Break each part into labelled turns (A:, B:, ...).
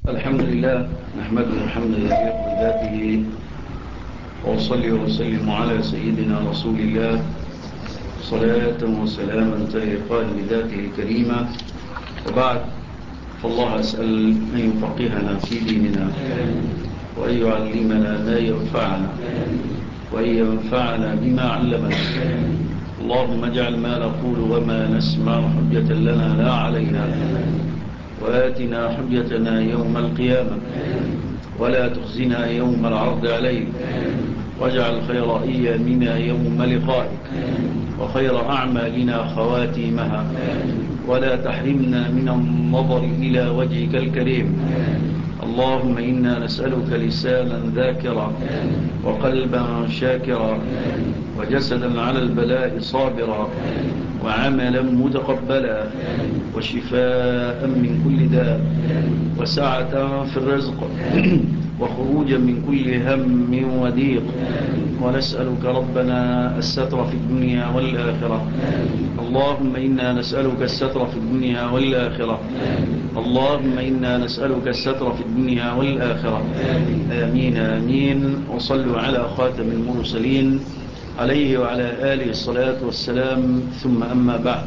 A: الحمد لله نحمده حمدا يليق بذاته وأصلي وسلم على سيدنا رسول الله صلاة وسلاما تليقان بذاته الكريمة. وبعد، فالله أسأل أن يفقهنا في ديننا وأن يعلمنا ما ينفعنا وأن ينفعنا بما علمنا. اللهم اجعل ما نقول وما نسمع حجة لنا لا علينا، وآتنا حجتنا يوم القيامة ولا تخزنا يوم العرض عليك، واجعل خير أيامنا يوم لقائك وخير أعمالنا خواتيمها، ولا تحرمنا من النظر إلى وجهك الكريم. اللهم إنا نسألك لسانا ذاكرا وقلبا شاكرا وجسدا على البلاء صابرا وعملا متقبلا وشفاء من كل داء وسعة في الرزق وخروجا من كل هم وضيق. ونسألك ربنا الستر في الدنيا والآخرة. اللهم إنا نسألك الستر في الدنيا والآخرة. اللهم إنا نسألك الستر في الدنيا والآخرة. آمين آمين. وصلوا على خاتم المرسلين عليه وعلى آله الصلاة والسلام. ثم أما بعد،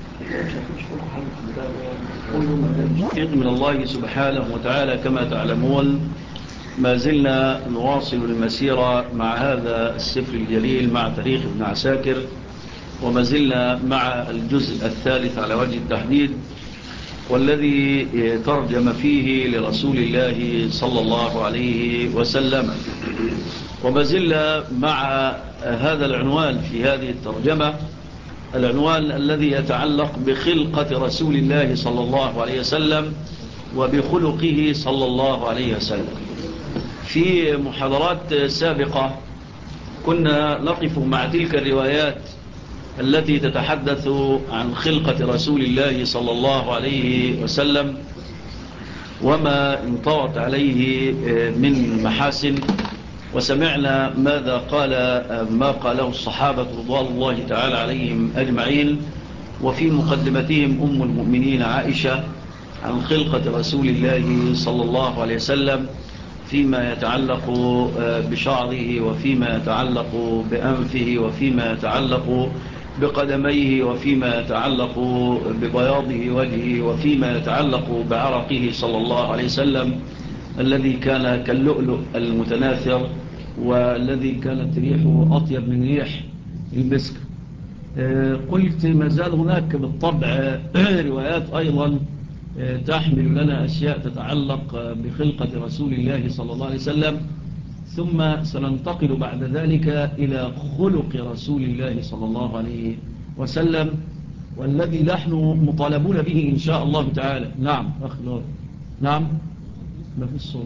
A: من الله سبحانه وتعالى كما تعلمون ما زلنا نواصل المسيرة مع هذا السفر الجليل مع تاريخ ابن عساكر، وما زلنا مع الجزء الثالث على وجه التحديد، والذي ترجم فيه لرسول الله صلى الله عليه وسلم. وما زلنا مع هذا العنوان في هذه الترجمة، العنوان الذي يتعلق بخلقة رسول الله صلى الله عليه وسلم وبخلقه صلى الله عليه وسلم. في محاضرات سابقة كنا نقف مع تلك الروايات التي تتحدث عن خلقة رسول الله صلى الله عليه وسلم وما انطوت عليه من محاسن، وسمعنا ماذا ما قاله الصحابة رضوان الله تعالى عليهم أجمعين، وفي مقدمتهم أم المؤمنين عائشة عن خلقة رسول الله صلى الله عليه وسلم فيما يتعلق بشعره وفيما يتعلق بأنفه وفيما يتعلق بقدميه وفيما يتعلق ببياضه وجهه وفيما يتعلق بعرقه صلى الله عليه وسلم الذي كان كاللؤلؤ المتناثر والذي كانت ريحه أطيب من ريح المسك. قلت ما زال هناك بالطبع روايات أيضا تحمل لنا أشياء تتعلق بخلقة رسول الله صلى الله عليه وسلم، ثم سننتقل بعد ذلك إلى خلق رسول الله صلى الله عليه وسلم، والذي نحن مطالبون به إن شاء الله تعالى. نعم أخ نور. نعم ما في الصوت.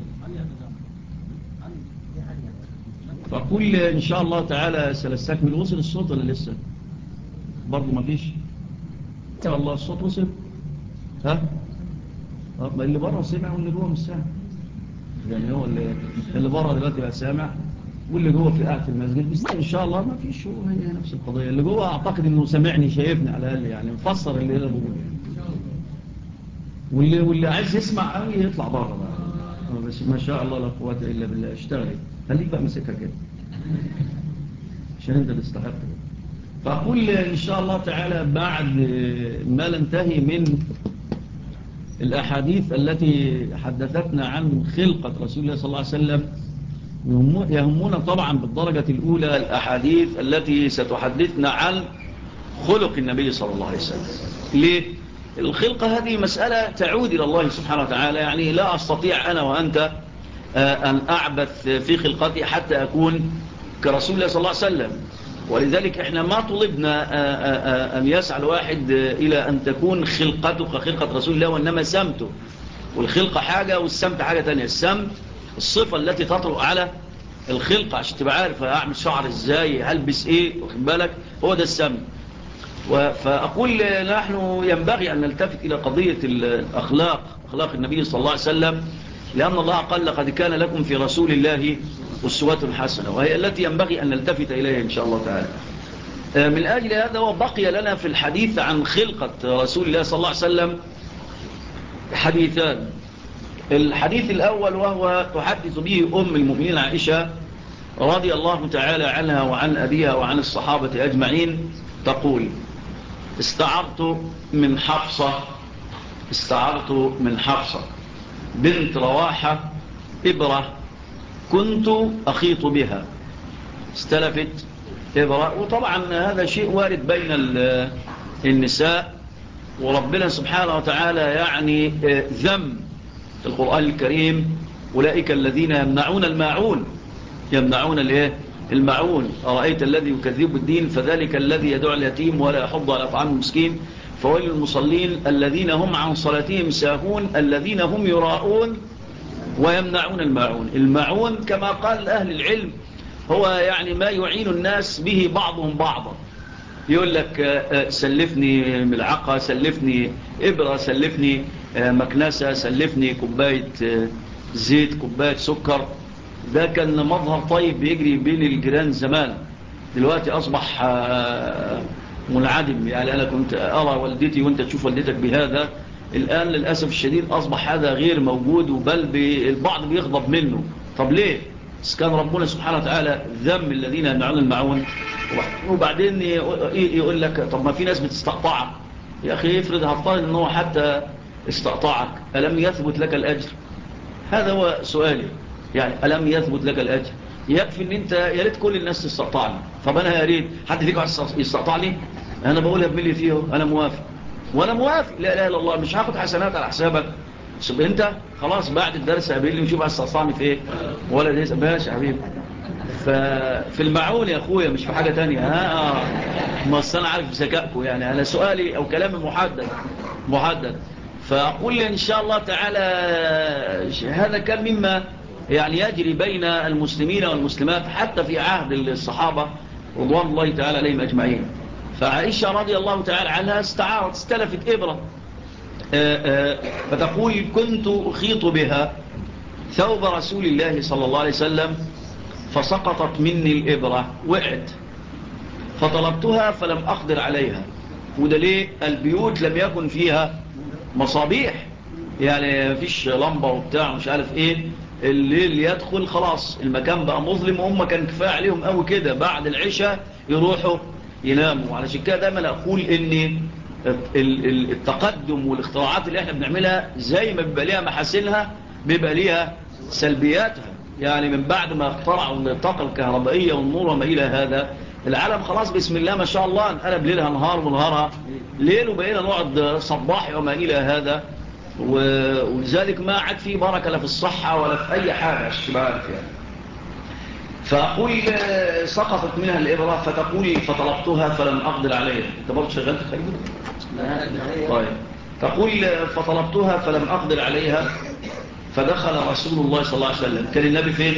A: فكل إن شاء الله تعالى سنستكمل. وصل الصوت ولا لسه؟ برضو ما فيش إن شاء الله. الصوت وصل؟ ها؟ ما اللي بره سمع واللي جوه مش سامع، يعني هو اللي بره دلوقتي بقى سامع واللي جوه في قاعة المسجد بس إن شاء الله ما فيش. هو هي نفس القضية. اللي جوه أعتقد إنه سمعني شايفني على الأقل، يعني مفسر اللي هنا بقوله، واللي عايز يسمع قوي يطلع بره بقى. بس ما شاء الله لا قوة إلا بالله. اشتغلي خليك بقى مسكها كده عشان انت تستحق. فأقول إن شاء الله تعالى بعد ما ننتهي من الأحاديث التي حدثتنا عن خلقة رسول الله صلى الله عليه وسلم، يهمنا طبعا بالدرجة الأولى الأحاديث التي ستحدثنا عن خلق النبي صلى الله عليه وسلم. ليه؟ الخلقة هذه مسألة تعود إلى الله سبحانه وتعالى، يعني لا أستطيع أنا وأنت أن أعبث في خلقتي حتى أكون كرسول الله صلى الله عليه وسلم. ولذلك احنا ما طلبنا أن يسعى الواحد إلى أن تكون خلقته كخلقة رسول الله، وإنما سمته. والخلقة حاجة والسمت حاجة تانية. السمت الصفة التي تطرق على الخلقة عشان تبقى عارف هعمل شعر ازاي، هلبس ايه، واخد بالك، هو ده السمت. فأقول نحن ينبغي أن نلتفت إلى قضية الأخلاق، أخلاق النبي صلى الله عليه وسلم، لأن الله قال لقد كان لكم في رسول الله أسوة حسنة، وهي التي ينبغي أن نلتفت إليها إن شاء الله تعالى. من أجل هذا وبقي لنا في الحديث عن خلقة رسول الله صلى الله عليه وسلم حديثان. الحديث الأول وهو تحدث به أم المؤمنين عائشة رضي الله تعالى عنها وعن أبيها وعن الصحابة أجمعين، تقول: استعرت من حفصة بنت رواحة إبرة كنت أخيط بها. استلفت إبرة، وطبعا هذا شيء وارد بين النساء، وربنا سبحانه وتعالى يعني ذم في القرآن الكريم: أولئك الذين يمنعون الماعون أرأيت الذي يكذب بالدين فذلك الذي يدعو اليتيم ولا يحض على طعام المسكين فويل المصلين الذين هم عن صلاتهم ساهون الذين هم يراءون ويمنعون الماعون كما قال أهل العلم هو يعني ما يعين الناس به بعضهم بعضا. يقول لك سلفني ملعقة، سلفني إبرة، سلفني مكنسة، سلفني كوباية زيت، كوباية سكر. ده كان مظهر طيب بيجري بين الجيران زمان، دلوقتي أصبح منعدم. يعني أنا كنت أرى والدتي وأنت تشوف والدتك بهذا، الآن للأسف الشديد أصبح هذا غير موجود، وبل البعض بيغضب منه. طب ليه؟ كان ربنا سبحانه وتعالى ذم الذين يمنعون الماعون، وبعدين يقول لك طب ما في ناس بتستقطعك. يا أخي افرض هفترض أنه حتى استقطعك، ألم يثبت لك الأجر؟ هذا هو سؤالي، يعني ألم يثبت لك الأجر؟ يكفي ان انت يا ريت كل الناس تستقطعني. طب انا يا ريت حد فيكم يستقطعني، انا بقولها بملي فيه، انا موافق وانا موافق، لا اله الا الله، مش هاخد حسنات على حسابك. شوف انت خلاص بعد الدرس قابلني ونشوف هتستقطعني في ايه، ولا ده ماشي يا حبيبي. ففي المعون يا اخويا، مش في حاجه تانية. ما انا عارف ذكائكم، يعني انا سؤالي او كلامي محدد. فاقول ان شاء الله تعالى هذا كان مما يعني يجري بين المسلمين والمسلمات حتى في عهد الصحابة رضوان الله تعالى عليهم أجمعين. فعائشة رضي الله تعالى عنها استلفت إبرة، فتقول: كنت أخيط بها ثوب رسول الله صلى الله عليه وسلم فسقطت مني الإبرة، وقعت، فطلبتها فلم أقدر عليها. وده ليه؟ البيوت لم يكن فيها مصابيح، يعني مفيش لمبة وبتاع مش عارف ايه، الليل يدخل خلاص المكان بقى مظلم، وهم كان كفاية عليهم قوي كده بعد العشاء يروحوا يناموا. وعلشان كده دايما اقول ان التقدم والاختراعات اللي احنا بنعملها زي ما بيبقى ليها محاسنها بيبقى ليها سلبياتها. يعني من بعد ما اخترعوا الطاقة الكهربائية والنور وما الى هذا، العالم خلاص بسم الله ما شاء الله انقلب ليلها نهار ونهارها ليل، وبقينا نقعد صباح وما الى هذا. ولذلك ما عاد فيه بركة لا في الصحة ولا في أي حاجة اشتباهات يعني. فأقول سقطت منها الإبرة، فتقول فطلبتها فلم أقدر عليها. أنت برضو شغلت خليل؟ طيب. تقول فطلبتها فلم أقدر عليها فدخل رسول الله صلى الله عليه وسلم. كان النبي فين؟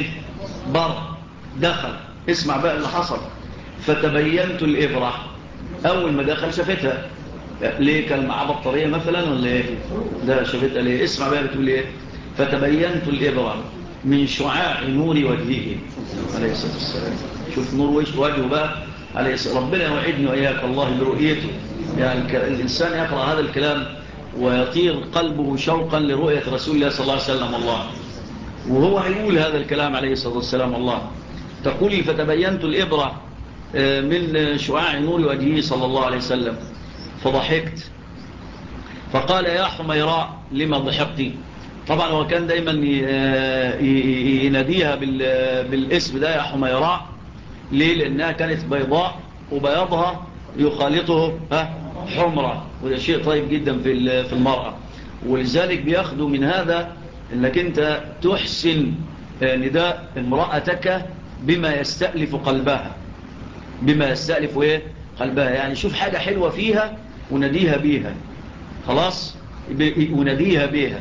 A: دخل. اسمع بقى اللي حصل: فتبينت الإبرة. أول ما دخل شافتها، ليه؟ كان معاه بطارية مثلا ولا ايه؟ لا، شافتها ليه؟ اسمع بقى بتقول ايه: فتبينت الإبرة من شعاع نور وجهه عليه الصلاة والسلام. شوف نور وجهه بقى عليه الصلاة. ربنا يوعدني وإياك الله برؤيته. يعني الإنسان يقرأ هذا الكلام ويطير قلبه شوقا لرؤية رسول الله صلى الله عليه وسلم الله، وهو هيقول هذا الكلام عليه الصلاة والسلام الله. تقول فتبينت الإبرة من شعاع نور وجهه صلى الله عليه وسلم فضحكت، فقال: يا حميراء لما ضحكتي؟ طبعا هو كان دايما يناديها بالاسم ده، يا حميراء. ليه؟ لأنها كانت بيضاء وبياضها يخالطه حمرة، وده شيء طيب جدا في المرأة. ولذلك بياخدوا من هذا انك انت تحسن نداء امرأتك بما يستألف قلبها، بما يستألف ايه قلبها. يعني شوف حاجة حلوة فيها ونديها بيها، خلاص ونديها بيها.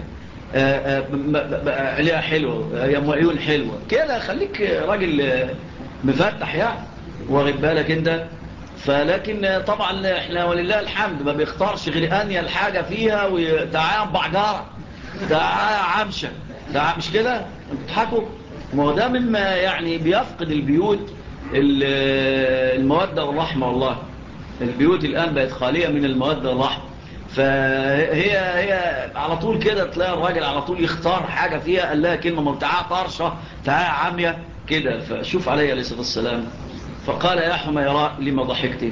A: عليها حلوة، يا ام عيون حلوة كده، خليك راجل مفتح يعني، واخد بالك انت. فلكن طبعا احنا ولله الحمد ما بيختارش غير انيل حاجة فيها، وتعال بعجارة، تعال عمشة، تعال مش كده بتضحكوا. ما هو ده مما يعني بيفقد البيوت المودة والرحمة. والله البيوت الآن بقت خالية من المودة والرحمة. فهي على طول كده تلاقي الراجل على طول يختار حاجة فيها، قال لها كلمة مرتعاة طرشة تعاها عامية كده. فشوف عليه عليه الصلاة والسلام، فقال يا حميراء لما ضحكت؟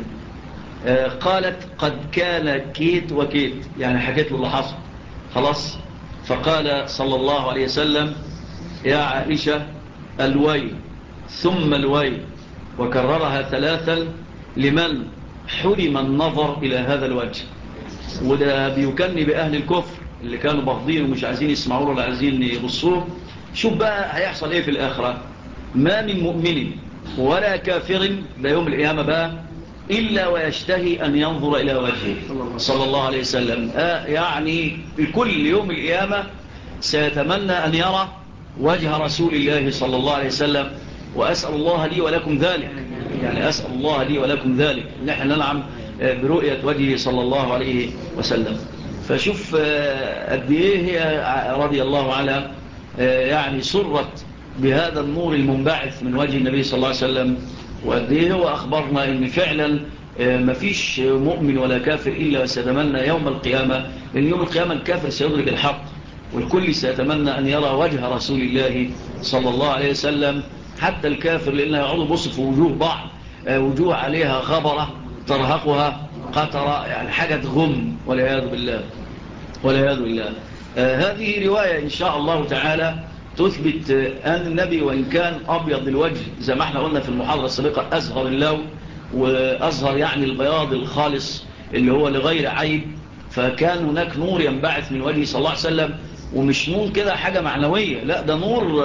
A: قالت قد كان كيت وكيت، يعني حكيت له اللي حصل خلاص. فقال صلى الله عليه وسلم يا عائشة الويل ثم الويل، وكررها ثلاثا لمن حرم النظر إلى هذا الوجه. وده بيكني بأهل الكفر اللي كانوا باغضين ومش عايزين يسمعوه ولا عايزين يبصوه. شوف بقى هيحصل ايه في الآخرة. ما من مؤمن ولا كافر لا يوم القيامة بقى إلا ويشتهي أن ينظر إلى وجهه صلى الله عليه وسلم. يعني بكل يوم القيامة سيتمنى أن يرى وجه رسول الله صلى الله عليه وسلم. وأسأل الله لي ولكم ذلك، يعني أسأل الله لي ولكم ذلك، نحن ننعم برؤية وجهه صلى الله عليه وسلم. فشوف قد ايه هي رضي الله عنها يعني سرت بهذا النور المنبعث من وجه النبي صلى الله عليه وسلم. وقد ايه هو أخبرنا إن فعلا مفيش مؤمن ولا كافر إلا سيتمنى يوم القيامة، لأن يوم القيامة الكافر سيدرك الحق، والكل سيتمنى أن يرى وجه رسول الله صلى الله عليه وسلم. حتى الكافر لأنه يعود بصف وجوه بعض، وجوه عليها غبرة ترهقها قطرة، يعني حاجة غم والعياذ بالله والعياذ بالله. هذه رواية إن شاء الله تعالى تثبت أن النبي وإن كان أبيض الوجه زي ما احنا قلنا في المحاضرة السابقة أزهر اللون وأزهر يعني البياض الخالص اللي هو لغير عيب، فكان هناك نور ينبعث من وجهه صلى الله عليه وسلم. ومش نور كده حاجة معنوية، لا ده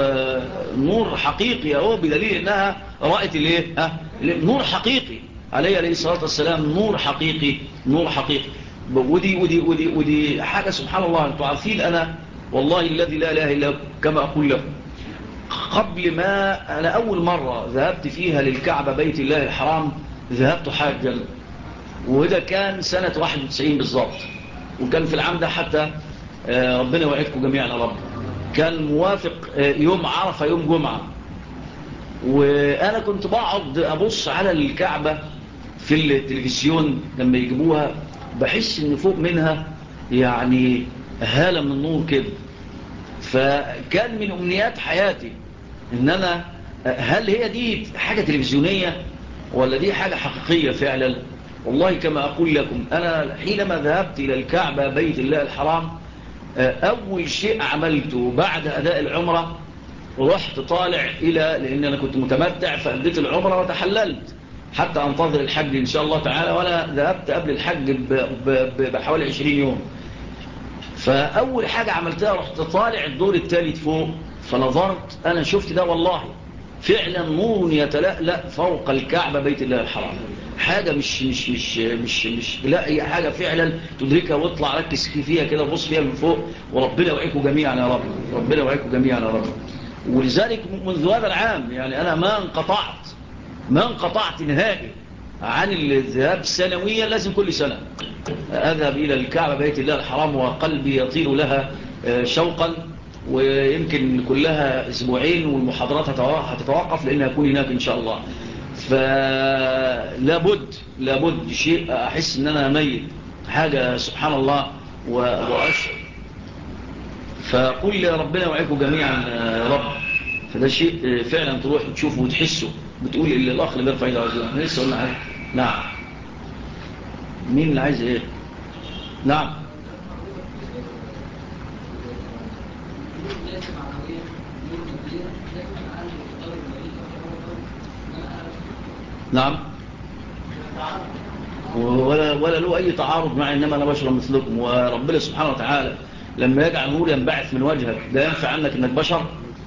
A: نور حقيقي اهو، بدليل انها رأت الايه نور حقيقي عليه الصلاة والسلام، نور حقيقي نور حقيقي. ودي حاجة سبحان الله. انتوا عارفين انا والله الذي لا اله الا كما اقول لكم، قبل ما انا اول مرة ذهبت فيها للكعبة بيت الله الحرام ذهبت حاجا، وده كان سنة 91 بالضبط، وكان في العام ده حتى ربنا يوعدكم جميعا يا رب، كان موافق يوم عرفة يوم جمعة. وأنا كنت بقعد أبص على الكعبة في التلفزيون لما يجيبوها، بحس إن فوق منها يعني هالة من النور كده. فكان من أمنيات حياتي إن أنا هل هي دي حاجة تلفزيونية ولا دي حاجة حقيقية فعلا. والله كما أقول لكم أنا حينما ذهبت إلى الكعبة بيت الله الحرام، أول شيء عملته بعد أداء العمرة رحت طالع لأن أنا كنت متمتع فأديت العمرة وتحللت حتى أنتظر الحج إن شاء الله تعالى، وأنا ذهبت قبل الحج بحوالي 20 يوم. فأول حاجة عملتها رحت طالع الدور الثالث فوق، فنظرت أنا شفت ده والله فعلا نور يتلألأ فوق الكعبة بيت الله الحرام، حاجة مش لا هي حاجة فعلا تدركها واطلع ركز فيها كده بص فيها من فوق. وربنا يوعيكم جميعا يا رب، ربنا يوعيكم جميعا يا رب. ولذلك منذ هذا العام يعني أنا ما انقطعت نهائي عن الذهاب سنويا، لازم كل سنة أذهب إلى الكعبة بيت الله الحرام وقلبي يطير لها شوقا. ويمكن كلها أسبوعين والمحاضرات هتتوقف لأنها هكون هناك إن شاء الله. لابد شيء أحس أن أنا ميت حاجة سبحان الله وأشعر. فقل ربنا وعيكم جميعا يا رب. فده شيء فعلا تروح تشوفه وتحسه، بتقول إلا الأخ اللي بيرفع إيده عزيزي احنا لسه قلنا حاجة. نعم مين اللي عايز إيه؟ نعم نعم ولا له أي تعارض مع إنما أنا بشر مثلكم. وربنا سبحانه وتعالى لما يجعل نور ينبعث من وجهك ده ينفع عنك إنك بشر.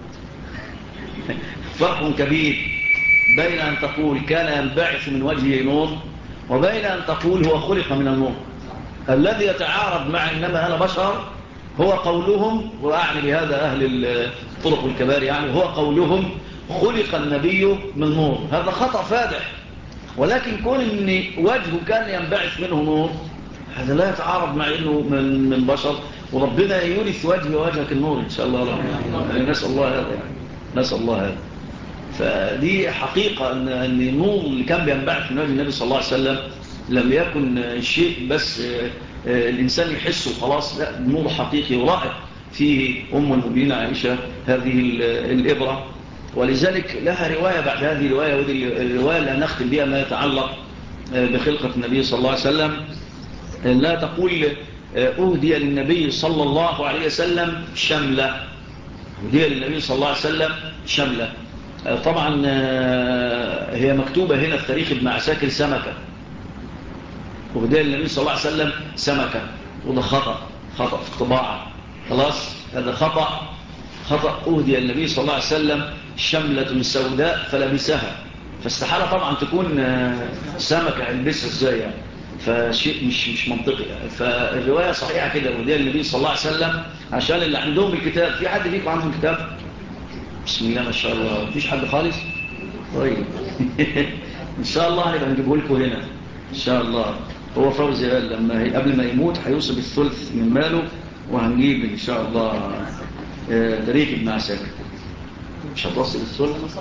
A: فرق كبير بين أن تقول كان ينبعث من وجهه نور وبين أن تقول هو خلق من النور. الذي يتعارض مع إنما أنا بشر هو قولهم، وأعني بهذا أهل الطرق الكبار، يعني هو قولهم خلق النبي من نور. هذا خطأ فادح. ولكن كون ان وجهه كان ينبعث منه نور هذا لا يتعارض مع انه من بشر، وربنا يورث وجهي ووجهك النور ان شاء الله. يعني نسأل الله هذا، يعني نسأل الله هذا. فدي حقيقة ان النور اللي كان بينبعث من وجه النبي صلى الله عليه وسلم لم يكن شيء بس الإنسان يحسه خلاص، لا نور حقيقي ورائع في أم المؤمنين عائشة هذه الإبرة. ولذلك لها رواية بعد هذه الرواية، ودي الرواية اللي هنختم بها ما يتعلق بخلقة النبي صلى الله عليه وسلم. لا تقول أهدي للنبي صلى الله عليه وسلم شملة، أهدي للنبي صلى الله عليه وسلم شملة. طبعا هي مكتوبة هنا في تاريخ ابن عساكر سمكة، أهدي للنبي صلى الله عليه وسلم سمكة، وده خطأ في الطباعة، خلاص هذا خطأ. أهدي النبي صلى الله عليه وسلم شملة سوداء فلبسها، فاستحالة طبعا تكون سمكة يلبسها ازاي يعني، فشيء مش منطقي يعني. فالرواية صحيحة كده، أهدي النبي صلى الله عليه وسلم. عشان اللي عندهم الكتاب، في حد فيكم عنده الكتاب؟ بسم الله ما شاء الله، مفيش حد خالص؟ طيب ان شاء الله هنبقى نجيبه لكم هنا ان شاء الله. هو فوزي قال لما قبل ما يموت هيوصل الثلث من ماله، وهنجيب ان شاء الله تاريخ ابن عساكر. مش هتوصل الثلث.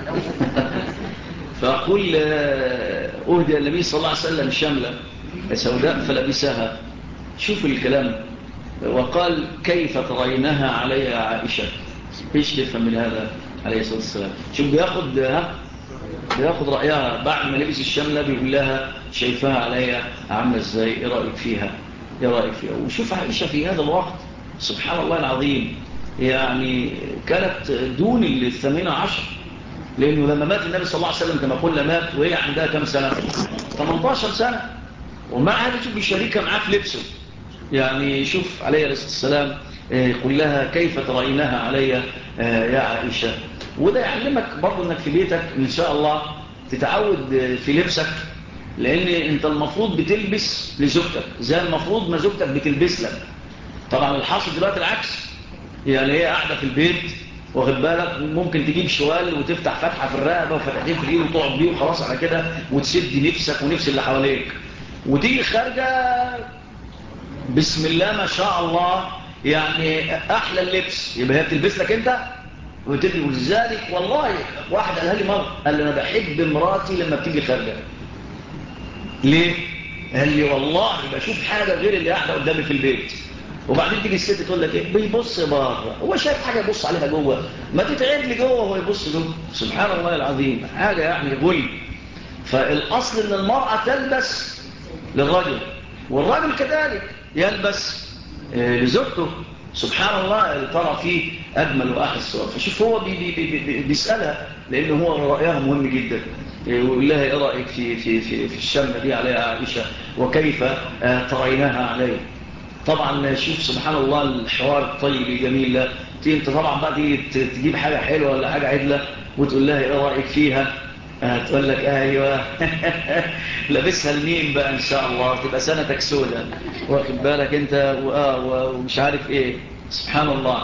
A: فأقول أهدي النبي صلى الله عليه وسلم شملة سوداء فلبسها. شوف الكلام، وقال كيف ترينها علي يا عائشة. ايش تفهم من هذا عليه الصلاة والسلام؟ شوف بياخد رأيها بعد ما لبس الشملة، بيقول لها شايفها عليا عاملة ازاي، ايه رأيك فيها؟ وشوف عائشة في هذا الوقت سبحان الله العظيم، يعني كانت دون 18، لأنه لما مات النبي صلى الله عليه وسلم كما قلنا مات وهي عندها كم سنة؟ 18 سنة. ومع هذا شوف بيشاركها معاه في لبسه. يعني شوف عليه الصلاة والسلام يقول لها كيف ترينها علي يا عائشة. وده يعلمك برضو انك في بيتك ان شاء الله تتعود في لبسك، لان انت المفروض بتلبس لزوجتك زي المفروض ما زوجتك بتلبس لك. طبعا الحاصل دلوقتي العكس، يعني هي قاعدة في البيت واخد بالك، ممكن تجيب شوال وتفتح فتحة في الرقبة وفتحتين في الايد وتقعد بيه وخلاص على كده، وتسد نفسك ونفس اللي حواليك، وتيجي خارجة بسم الله ما شاء الله يعني احلى اللبس، يبقى هي بتلبس لك انت وتدي. ولذلك والله واحد قالها لي مرة، قال لي انا بحب مراتي لما بتيجي خارجة. ليه؟ قال لي والله بشوف حاجة غير اللي قاعدة قدامي في البيت. وبعدين تيجي الست تقول لك ايه، بيبص بره، هو شايف حاجة يبص عليها جوه، ما تتعب لي جوه وهو يبص جوه. سبحان الله العظيم، حاجة يعني غل. فالاصل ان المرأة تلبس للرجل، والرجل كذلك يلبس لزوجته. سبحان الله ترى فيه أجمل وأحد الصور. فشوف هو بيسألها لأنه هو رأيها مهم جدا، ويقول لها إيه رأيك في الشمة دي عليها عائشة، وكيف تريناها عليه. طبعا شوف سبحان الله الحوار الطيب الجميل ده. انت طبعا بقى تجيب حاجة حلوة ولا حاجة عدلة وتقول لها ايه رأيك فيها، تقول لك ايوه لابسها لمين بقى ان شاء الله، تبقى سنتك سودة واخد بالك انت ومش عارف ايه. سبحان الله.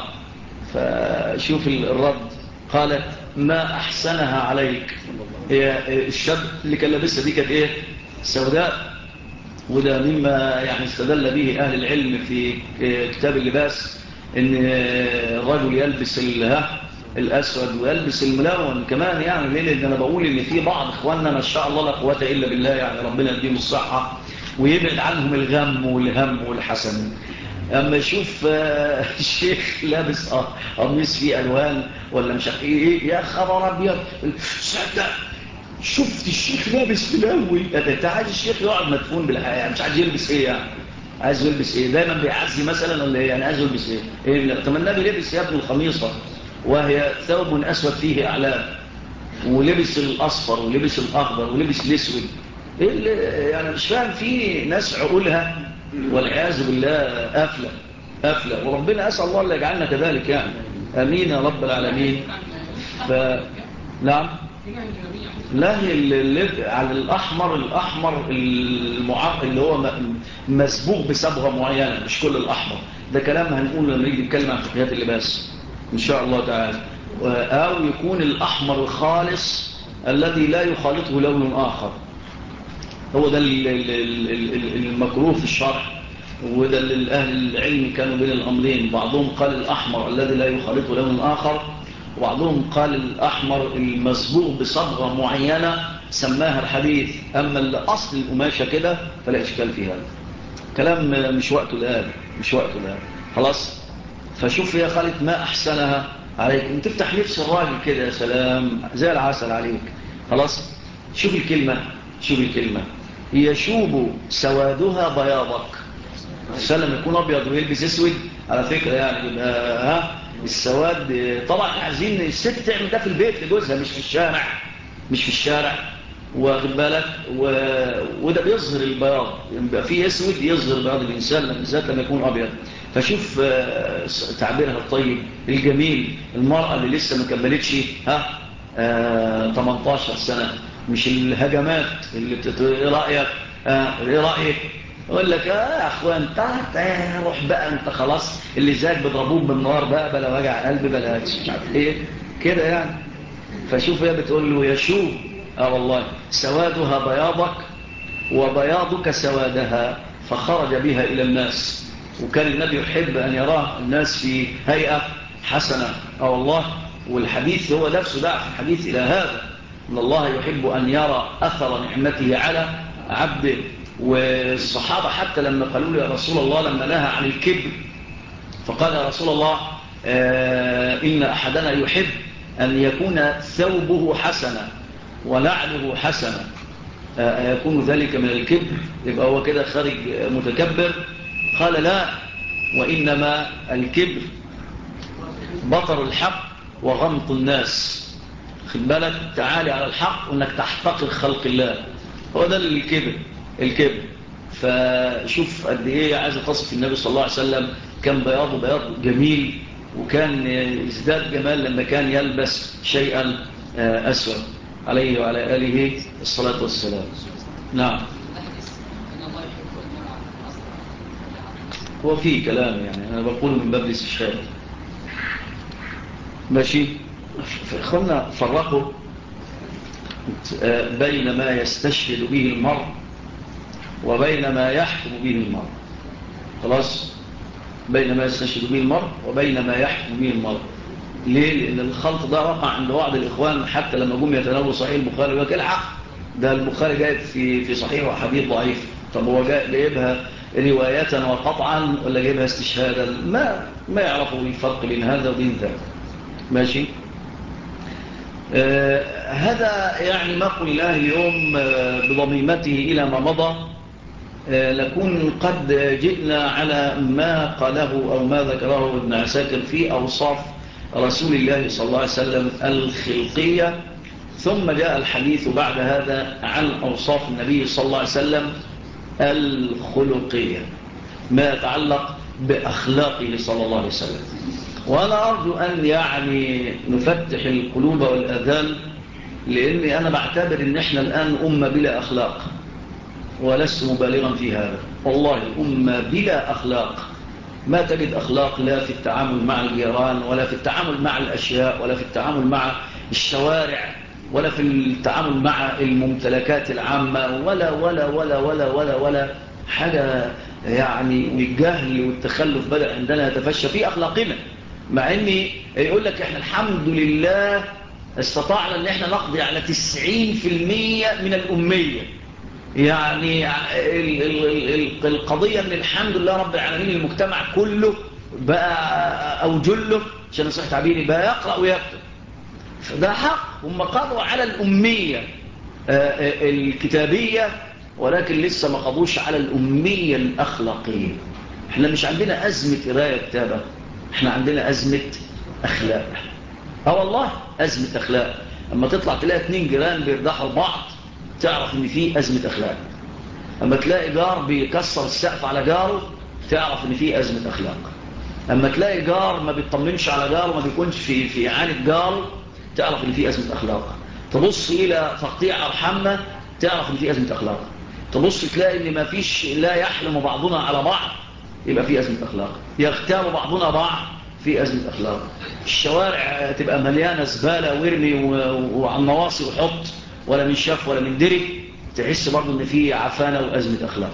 A: فشوف الرد، قالت ما احسنها عليك. هي الشاب اللي كان لابسها دي كانت ايه؟ سوداء. وده مما يعني استدل به أهل العلم في كتاب اللباس، ان الرجل يلبس الأسود ويلبس الملون كمان، يعني لأن أنا بقول ان في بعض إخواننا ما شاء الله لا قوة إلا بالله، يعني ربنا يديهم الصحة ويبعد عنهم الغم والهم والحسن. أما يشوف الشيخ لابس قميص فيه ألوان ولا مش عارف إيه، يا خبر أبيض صدق شفت الشيخ لابس ملون. انت عايز الشيخ يقعد مدفون بالحياة، مش عايز يلبس ايه يعني؟ عايز يلبس ايه؟ دايما بيعزي مثلا ولا ايه يعني؟ عايز يلبس ايه؟ طب النبي لبس يا ابن الخميصة وهي ثوب اسود فيه اعلام، ولبس الاصفر ولبس الاخضر ولبس الاسود. ايه اللي يعني مش فاهم؟ في ناس عقولها والعياذ بالله قافله، وربنا اسال الله اللي يجعلنا كذلك يعني. امين يا رب العالمين. نعم. لا هي على الأحمر اللي هو مسبوق بصبغة معينة، مش كل الأحمر. ده كلام هنقول لما نيجي نتكلم عن فقهيات اللباس إن شاء الله تعالى. أو يكون الأحمر الخالص الذي لا يخالطه لون آخر، هو ده المكروه في الشرع. وده اللي أهل العلم كانوا بين الأمرين، بعضهم قال الأحمر الذي لا يخالطه لون آخر، وبعضهم قال الأحمر المصبوغ بصبغة معينة سماها الحديث. أما اللي أصل القماشة كده فلا إشكال في هذا. كلام مش وقته الآن، مش وقته الآن. خلاص. فشوف يا خالد ما أحسنها عليك، انت تفتح نفس الراجل كده يا سلام زي العسل عليك. خلاص. شوف الكلمة، شوف الكلمة: يشوب سوادها بياضك. السلام يكون أبيض ويلبس أسود على فكرة يعني ها السواد. طبعا عايزين الست تعمل ده في البيت لجوزها، مش في الشارع، مش في الشارع. واخد بالك وده بيظهر البياض، يبقى فيه اسود يظهر بياض الانسان بالذات لما يكون ابيض. فشوف تعبيرها الطيب الجميل، المرأة اللي لسه ما كملتش 18 سنة، مش الهجمات اللي ايه رأيك ايه رأيك يقول لك يا اخوان روح بقى انت خلاص اللي زيك بيضربوك بالنار بلا وجع قلب بلا مش عارف ايه كده يعني. فشوف هي بتقول له يشوب والله سوادها بياضك وبياضك سوادها، فخرج بها إلى الناس. وكان النبي يحب أن يراه الناس في هيئة حسنة والله. والحديث هو نفسه دع في الحديث إلى هذا، أن الله يحب أن يرى أثر نعمته على عبده. والصحابة حتى لما قالوا له يا رسول الله لما نهى عن الكبر، فقال يا رسول الله إن أحدنا يحب أن يكون ثوبه حسنا ونعله حسنا، يكون ذلك من الكبر؟ يبقى هو كده خارج متكبر؟ قال لا، وإنما الكبر بطر الحق وغمط الناس. خد بالك تعالي على الحق وانك تحتقر خلق الله، هو ده الكبر. الكبر. فشوف قد ايه عايز تصف النبي صلى الله عليه وسلم، كان بياضه بياض جميل، وكان ازداد جمال لما كان يلبس شيئا أسود عليه وعلى آله الصلاة والسلام. نعم. هو فيه كلام يعني أنا بقول من باب الاستشهاد ماشي. فإخوانا فرقوا بين ما يستشهد به المرء وبين ما يحكم به المرء. خلاص. بين ما يستشهد به المرء وبين ما يحكم به المرء. ليه؟ لأن الخلط ده وقع عند بعض الإخوان حتى لما جم يتناولوا صحيح البخاري ويقول لك الحق ده البخاري جايب في صحيح وحديث ضعيف. طب هو جايبها رواية وقطعا ولا جايبها استشهادا؟ ما يعرفوا الفرق بين هذا وبين ذاك. ماشي. هذا يعني ما قلناه اليوم بضميمته إلى ما مضى. نكون قد جئنا على ما قاله أو ما ذكره ابن عساكر في أوصاف رسول الله صلى الله عليه وسلم الخلقية، ثم جاء الحديث بعد هذا عن أوصاف النبي صلى الله عليه وسلم الخلقية، ما يتعلق بأخلاقه صلى الله عليه وسلم. وأنا أرجو أن يعني نفتح القلوب والأذان، لأني أنا بعتبر أن إحنا الآن أمة بلا أخلاق، ولست مبالغا في هذا والله. أمة بلا أخلاق، ما تجد أخلاق لا في التعامل مع الجيران ولا في التعامل مع الأشياء ولا في التعامل مع الشوارع ولا في التعامل مع الممتلكات العامة ولا ولا ولا ولا ولا ولا حاجة يعني. والجهل والتخلف بدأ عندنا يتفشى في أخلاقنا، مع أني يقول لك إحنا الحمد لله استطعنا أن إحنا نقضي على 90% من الأمية. يعني القضية من الحمد لله رب العالمين المجتمع كله بقى أو جله عشان نصح تعبيري بقى يقرأ ويكتب، فده حق. هم قضوا على الأمية الكتابية، ولكن لسه ما قضوش على الأمية الأخلاقية. احنا مش عندنا أزمة قراية كتابة، احنا عندنا أزمة أخلاق. والله أزمة أخلاق. اما تطلع تلاقي 2 جيران بيردحوا بعض تعرف ان في أزمة أخلاق. اما تلاقي جار بيكسر السقف على جاره تعرف ان في أزمة أخلاق. اما تلاقي جار ما بيطمنش على جاره وما بيكونش في عانة جاره تعرف ان في أزمة أخلاق. تبص إلى تقطيع أرحامنا تعرف ان في أزمة أخلاق. تبص تلاقي ان ما فيش لا يحلم بعضنا على بعض يبقى في أزمة أخلاق. يغتاب بعضنا بعض في أزمة أخلاق. الشوارع تبقى مليانة زبالة ويرمي وعلى النواصي وحط ولا من شاف ولا من دري، تحس برضو ان في عفانة وأزمة أخلاق.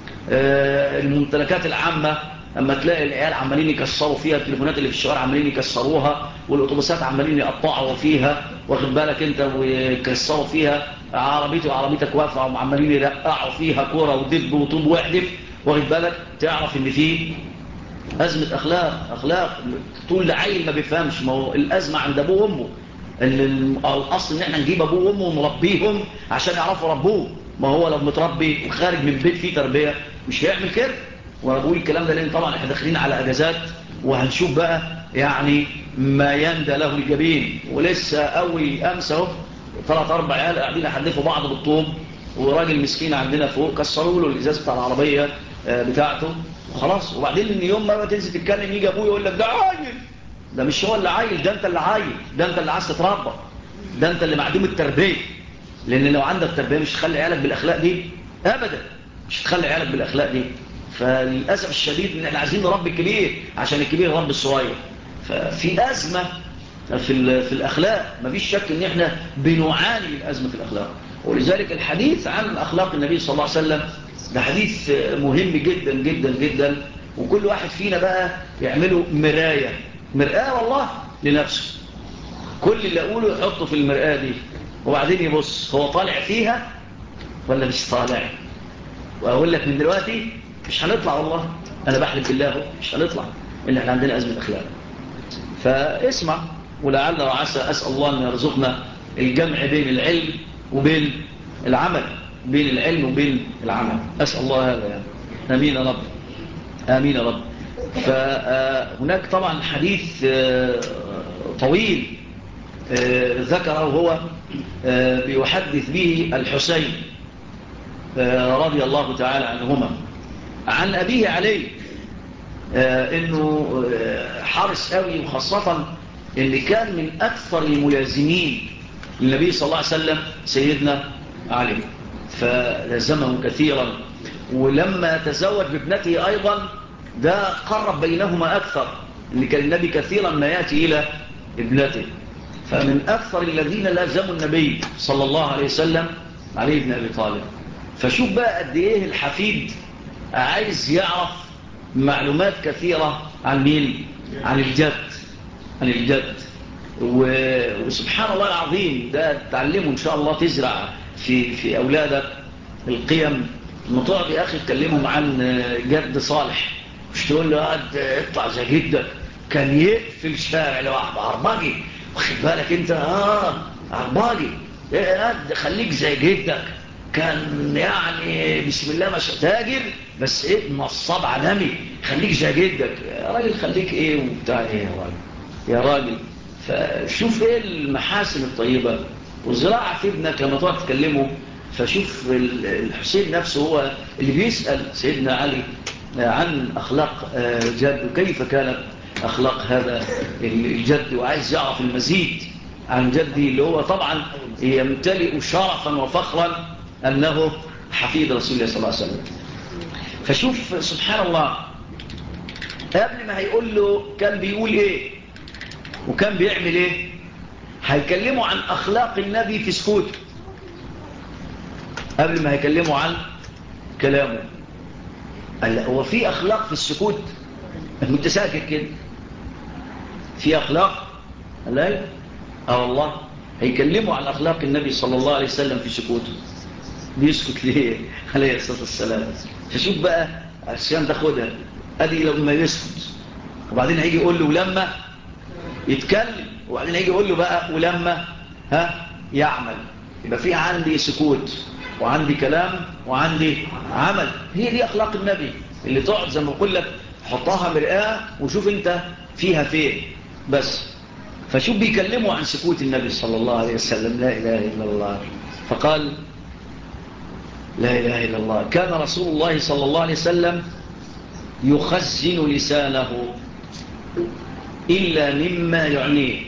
A: الممتلكات العامة اما تلاقي العيال عمالين يكسروا فيها، التليفونات اللي في الشوارع عمالين يكسروها، والأوتوبيسات عمالين يقطعوا فيها، واخد بالك انت، ويكسروا فيها عربيتي وعربيتك واقفة وعمالين يرقعوا فيها كورة ودب وطوب واحدف، واخد بالك تعرف ان في أزمة أخلاق تقول لعيل ما بيفهمش. ما هو الأزمة عند أبوه وأمه، الأصل إن احنا نجيب أبوه وأمه ونربيهم عشان يعرفوا ربوه. ما هو لو متربي وخارج من بيت فيه تربية مش هيعمل كده. وأنا بقول الكلام ده لأن طبعا احنا داخلين على أجازات وهنشوف بقى يعني ما يندى له الجبين. ولسه أول أمس اهو 3-4 عيال قاعدين يحدفوا بعض بالطوب، وراجل مسكين عندنا فوق كسروا له الإزاز بتاع العربية بتاعته وخلاص. وبعدين يوم ما تنزل تتكلم يجي ابوه يقول لك ده عيل. ده مش هو اللي عيل، ده انت اللي عيل، ده انت اللي عايز تتربى، ده انت اللي معدوم التربيه. لان لو عندك تربيه مش تخلي عيالك بالاخلاق دي ابدا، مش تخلي عيالك بالاخلاق دي. فللاسف الشديد ان احنا عايزين نربي الكبير عشان الكبير يربي الصغير. ففي ازمه في الاخلاق، مفيش شك ان احنا بنعاني من ازمه في الاخلاق. ولذلك الحديث عن اخلاق النبي صلى الله عليه وسلم ده حديث مهم جدا جدا جدا. وكل واحد فينا بقى يعمله مرآة والله لنفسه. كل اللي أقوله يحطه في المرآة دي وبعدين يبص هو طالع فيها ولا مش طالع. وأقول لك من دلوقتي مش هنطلع، والله أنا بحلف بالله مش هنطلع إن احنا عندنا أزمة أخلاق. فاسمع ولعل وعسى أسأل الله أن يرزقنا الجمع بين العلم وبين العمل، بين العلم وبين العمل. أسأل الله هذا يعني. آمين يا رب، آمين يا رب. فهناك طبعا حديث طويل ذكره وهو بيحدث به الحسين رضي الله تعالى عنهما عن أبيه علي، إنه حرص قوي، وخاصة إن كان من أكثر الملازمين للنبي صلى الله عليه وسلم سيدنا علي، فلزمه كثيرا. ولما تزوج بابنته أيضا ده قرب بينهما أكثر، إن كان النبي كثيرا ما يأتي إلى ابنته. فمن أكثر الذين لازموا النبي صلى الله عليه وسلم علي بن أبي طالب. فشوف بقى قد إيه الحفيد عايز يعرف معلومات كثيرة عن مين؟ عن الجد. وسبحان الله العظيم ده تعلمه إن شاء الله، تزرع في أولادك القيم. المطاع يا أخي تكلمهم عن جد صالح، مش تقول له قد اطلع زي جدك كان يقفل شارع لوحده عرباجي، واخد بالك انت عرباجي قد خليك زي جدك كان يعني بسم الله ما شاء تاجر بس ايه نصاب عالمي، خليك زي جدك يا راجل، خليك ايه وبتاع ايه يا راجل. فشوف ايه المحاسن الطيبة والزراعة في ابنك لما تقعد تكلمه. فشوف الحسين نفسه هو اللي بيسأل سيدنا علي عن أخلاق جد وكيف كانت أخلاق هذا الجد، وعايز يعرف المزيد عن جده اللي هو طبعا يمتلئ شرفا وفخرا أنه حفيد رسول الله صلى الله عليه وسلم. فشوف سبحان الله قبل ما هيقول له كان بيقول ايه وكان بيعمل ايه، هيكلموا عن أخلاق النبي في سكوته قبل ما هيكلموا عن كلامه. قال لا هو في أخلاق في السكوت، انت ساكت كده في أخلاق؟ قال لا والله هيكلموا عن أخلاق النبي صلى الله عليه وسلم في سكوته. بيسكت ليه عليه الصلاة والسلام؟ فشوف بقى عشان تاخدها ادي لما يسكت، وبعدين هيجي يقول له ولما يتكلم، وبعدين هيجي يقول له بقى ولما يعمل. يبقى في عندي سكوت وعندي كلام وعندي عمل. هي دي أخلاق النبي اللي تقعد زي ما بقول لك حطها مرآة وشوف انت فيها فين بس. فشوف بيكلموا عن سكوت النبي صلى الله عليه وسلم. لا إله إلا الله. فقال لا إله إلا الله. كان رسول الله صلى الله عليه وسلم يخزن لسانه إلا مما يعنيه.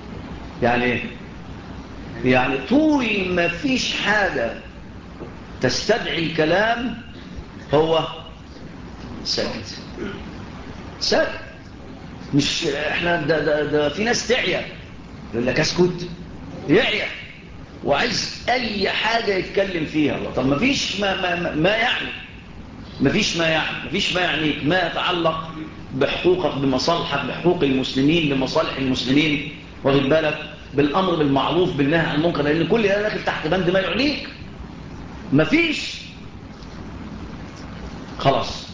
A: يعني طول ما فيش حاجة تستدعي الكلام هو ساكت. مش احنا ده في ناس تعيا يقول لك اسكت، يعيا وعايز اي حاجة يتكلم فيها. الله طب مفيش ما يعني مفيش ما يعنيك، ما يتعلق بحقوقك بمصالحك بحقوق المسلمين بمصالح المسلمين، واخد بالك بالامر بالمعروف بالنهي عن المنكر، لان كل ده داخل تحت بند ما يعنيك. مفيش خلاص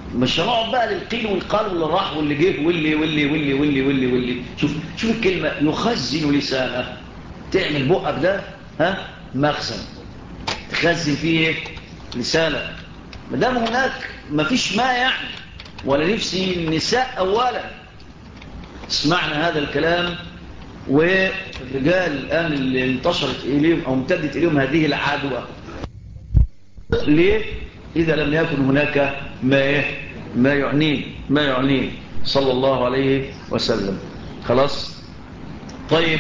A: مش هنقعد بقى للقيل والقال واللي راح واللي جه واللي. شوف الكلمة، يخزن لسانه. تعمل بقك ده مخزن تخزن فيه لسانك. مدام هناك مفيش ما يعني، ولا نفسي النساء أولا اسمعنا هذا الكلام. والرجال الآن اللي انتشرت إليهم أو امتدت إليهم هذه العدوى، ليه؟ إذا لم يكن هناك ما يعنيه صلى الله عليه وسلم. خلاص. طيب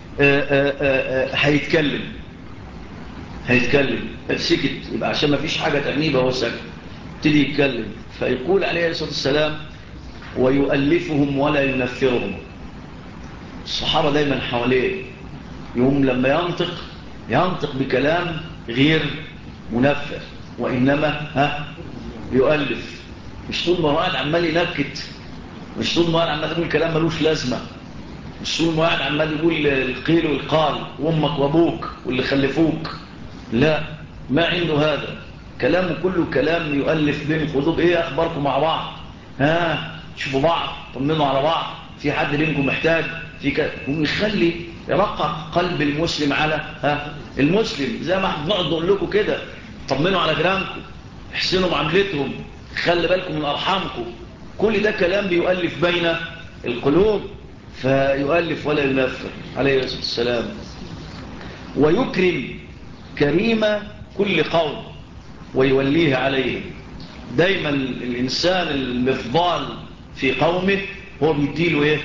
A: هيتكلم سكت، يبقى عشان ما فيش حاجة تعنيه هو سكت. ابتدي يتكلم، فيقول عليه الصلاة والسلام ويؤلفهم ولا ينفرهم. الصحابة دايما حواليه، يوم لما ينطق بكلام غير منفر، وإنما يؤلف. مش طول ما قاعد عمال ينكت، مش طول ما قاعد عمال يقول كلام ملوش لازمة، مش طول ما قاعد عمال يقول القيل والقال وامك وابوك واللي خلفوك. لا، ما عنده هذا. كلامه كله كلام يؤلف بين خذوب. ايه اخباركم مع بعض؟ شوفوا بعض، طمنوا على بعض، في حد منكم محتاج في كده. ويخلي يرقق قلب المسلم على المسلم، زي ما احنا بنقعد نقول لكم كده، طمنوا على جيرانكم، احسنوا معاملتهم، خلي بالكم من ارحامكم. كل ده كلام بيؤلف بين القلوب. فيؤلف ولا ينفر عليه الصلاة والسلام. ويكرم كريم كل قوم ويوليه عليه. دايما الإنسان المفضال في قومه هو بيديله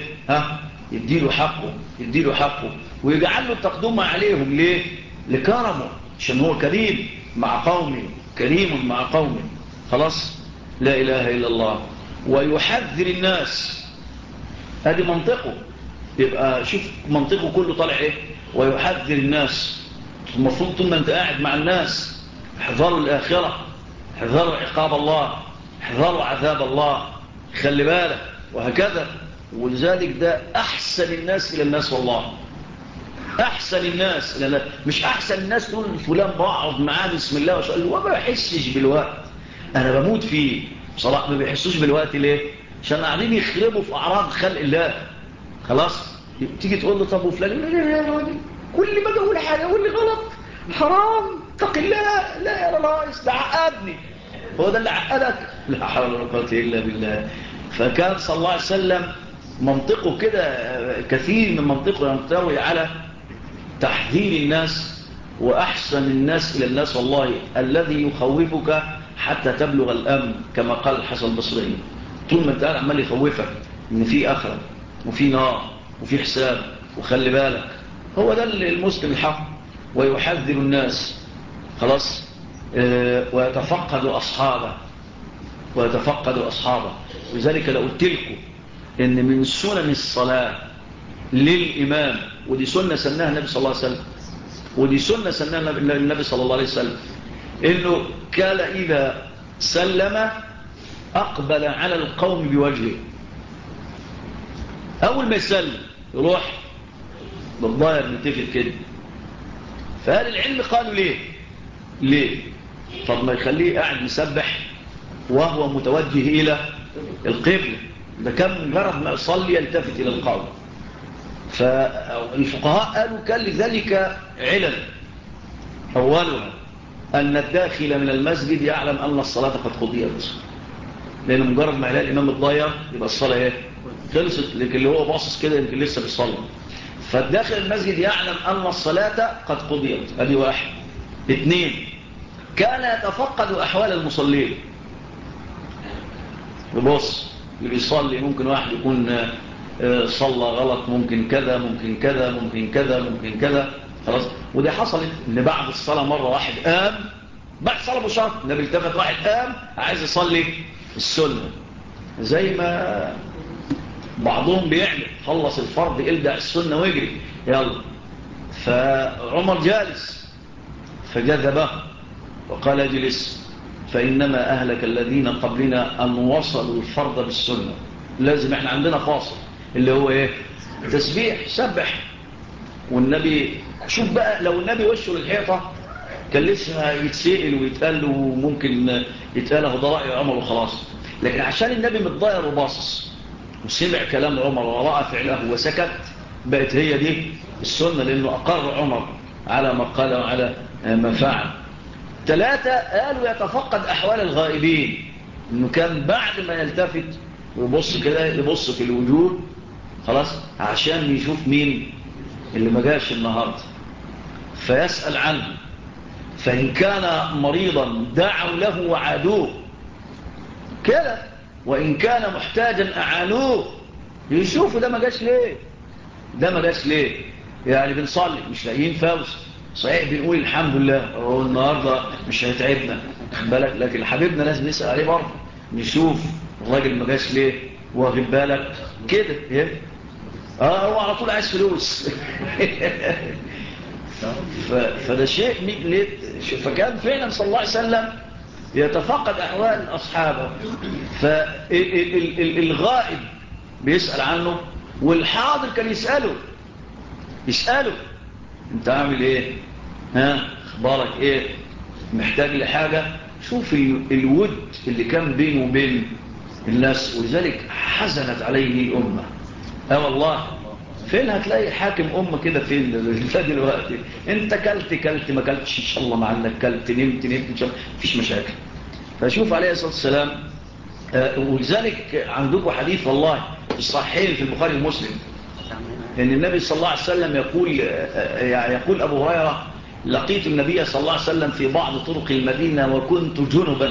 A: يديله حقه ويجعل له التقدم عليهم. ليه؟ لكرمه، عشان هو كريم مع قومه، كريم مع قومه. خلاص. لا إله إلا الله. ويحذر الناس، هذه منطقه. يبقى شوف منطقه كله طالع ويحذر الناس. المفروض طول ما انت قاعد مع الناس، احذروا الآخرة، احذروا عقاب الله، احذروا عذاب الله، خلي بالك، وهكذا. ولذلك ده أحسن الناس إلى الناس. والله أحسن الناس إلى الناس. مش أحسن الناس تقول فلان بقعد معاه بسم الله وسأل له وما بيحسش بالوقت. أنا بموت فيه بصراحة. ما بيحسوش بالوقت ليه؟ عشان قاعدين يخربوا في أعراض خلق الله. خلاص. تيجي تقول له طب وفلان يا راجل، كل ما اقول حاجه اقول لي غلط، حرام، اتق الله. لا يا ريس، ده عقدني. هو ده اللي عقدك؟ لا حول ولا قوه الا بالله. فكان صلى الله عليه وسلم منطقه كده، كثير من منطقه ينطوي على تحذير الناس. واحسن الناس الى الناس والله الذي يخوفك حتى تبلغ الامن، كما قال الحسن البصري. طول ما انت قاعد عمال يخوفك ان في اخره وفي نار وفي حساب، وخلي بالك، هو ده المسلم الحق. ويحذر الناس. خلاص. ويتفقد أصحابه. لذلك لو قلت لكم إن من سنن الصلاة للإمام، ودي سنة سنها النبي صلى الله عليه وسلم، ودي سنة سنها النبي صلى الله عليه وسلم، إنه كان إذا سلم أقبل على القوم بوجهه. أول ما يسلم يروح بالظاهر نتفت كده. فهل العلم قالوا ليه؟ طب ما يخليه قاعد مسبح وهو متوجه إلى القبلة. ده كان مجرد ما يصلي يلتفت إلى القوم. فالفقهاء قالوا كان لذلك علل. أولها أن الداخل من المسجد يعلم أن الصلاة قد قضيت، لأنه مجرد ما يلاقي الإمام الضير يبقى الصلاة خلصت. لكن اللي هو باصص كده يمكن لسه بيصلي. فالداخل المسجد يعلم أن الصلاة قد قضيت. هذه واحد. 2، كان يتفقد أحوال المصلين. يبص اللي بيصلي، ممكن واحد يكون صلى غلط، ممكن كذا ممكن كذا ممكن كذا ممكن كذا. خلاص. ودي حصلت ان بعد الصلاة مرة واحد قام بعد الصلاة بشرط، النبي التفت واحد قام عايز يصلي السنة، زي ما بعضهم بيعمل، خلص الفرض يلدع السنة ويجري يلا. فعمر جالس فجذبه وقال اجلس، فإنما أهلك الذين قبلنا أن وصلوا الفرض بالسنة. لازم احنا عندنا فاصل اللي هو تسبيح، سبح. والنبي شوف بقى، لو النبي وشه للحيطة كان لسه يتسئل ويتقال له، ممكن يتقال له ده رأي عمر وخلاص. لكن عشان النبي متضاير وباصص وسمع كلام عمر ورأى فعله وسكت، بقت هي دي السنة، لأنه أقر عمر على ما قال وعلى ما فعل. 3 قالوا يتفقد أحوال الغائبين، إنه كان بعد ما يلتفت ويبص كده يبص في الوجود خلاص عشان يشوف مين اللي ما جاش النهاردة فيسأل عنه، فإن كان مريضا دعوا له وعادوه كده، وإن كان محتاجا أعانوه يشوفوا ده ما جاش ليه، ده ما جاش ليه. يعني بنصلي مش لاقيين فوز صحيح، بنقول الحمد لله هو النهاردة مش هيتعبنا بالك، لكن حبيبنا لازم نسأل عليه برضه نشوف الراجل ما جاش ليه، واخد بالك كده ايه. هو على طول عايز فلوس فده شيء فكان فعلا صلى الله عليه وسلم يتفقد أحوال أصحابه، فالغائب بيسأل عنه والحاضر كان يسأله انت عامل ايه، اخبارك ايه، محتاج لحاجة. شوف الود اللي كان بينه وبين الناس، ولذلك حزنت عليه الأمة. والله فين هتلاقي حاكم أمة كده فين دلوقتي؟ انت كلت ما كلتش ان شاء الله معلك، كلت نمت ان شاء الله مفيش مشاكل. فشوف عليه الصلاة والسلام. ولذلك عندكم حديث والله في الصحيحين في البخاري ومسلم ان النبي صلى الله عليه وسلم يقول أبو هريرة لقيت النبي صلى الله عليه وسلم في بعض طرق المدينة وكنت جنبا،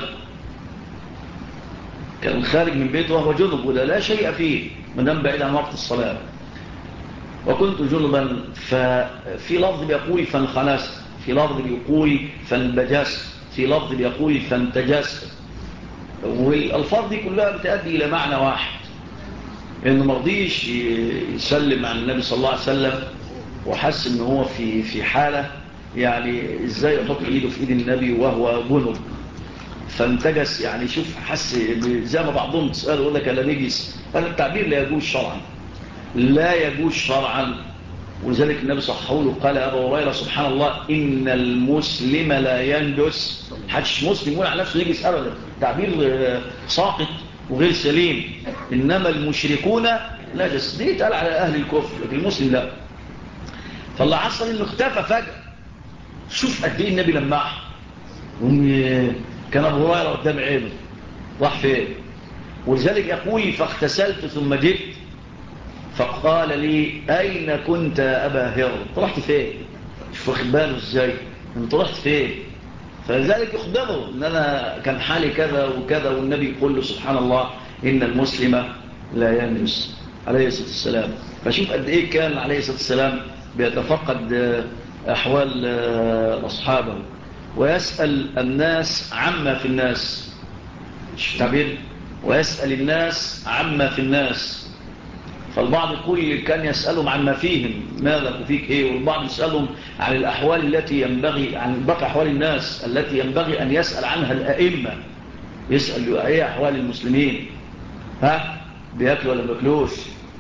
A: كان خارج من بيته وهو جنب ولا لا شيء فيه مدام بعيد عن وقت الصلاة، وكنت جنبا. ففي لفظ بيقول فانخنست، في لفظ بيقول فانبجست، في لفظ بيقول فانتجست، والألفاظ دي كلها بتؤدي إلى معنى واحد، إنه مرضيش يسلم عن النبي صلى الله عليه وسلم وحس إنه هو في حالة يعني إزاي يحط إيده في إيد النبي وهو جنب. فانتجس يعني شوف حس زي ما بعضهم تسأل يقول لك لا نجس، هذا التعبير لا يجوز شرعا، لا يجوز شرعا. ولذلك النبي صححه له قال أبو هريرة سبحان الله إن المسلم لا يندس، حدش مسلم يقول على نفسه يجس أبدا، تعبير ساقط وغير سليم. إنما المشركون نجس، دي تقال على أهل الكفر لكن المسلم لا. فالله حصل إنه اختفى فجأة. شوف قد إيه النبي لماح، كان أبو هريرة قدام عينه راح فين. ولذلك يقول فاغتسلت ثم جئت فقال لي أين كنت أبا هر، انت رحت فين؟ مش واخد باله ازاي انت رحت فين. فلذلك يخبره ان انا كان حالي كذا وكذا، والنبي يقول له سبحان الله ان المسلم لا ينجس عليه الصلاة والسلام. فشوف قد ايه كان عليه الصلاة والسلام بيتفقد احوال اصحابه ويسأل الناس عما في الناس، تعبير ويسأل الناس عما في الناس. فالبعض يقول كان يسألهم عن ما فيهم ماذا فيك ايه، والبعض يسألهم عن الأحوال التي ينبغي، عن باقي أحوال الناس التي ينبغي أن يسأل عنها الأئمة، يسأل ايه أحوال المسلمين، بيأكلوا ولا بيأكلوش،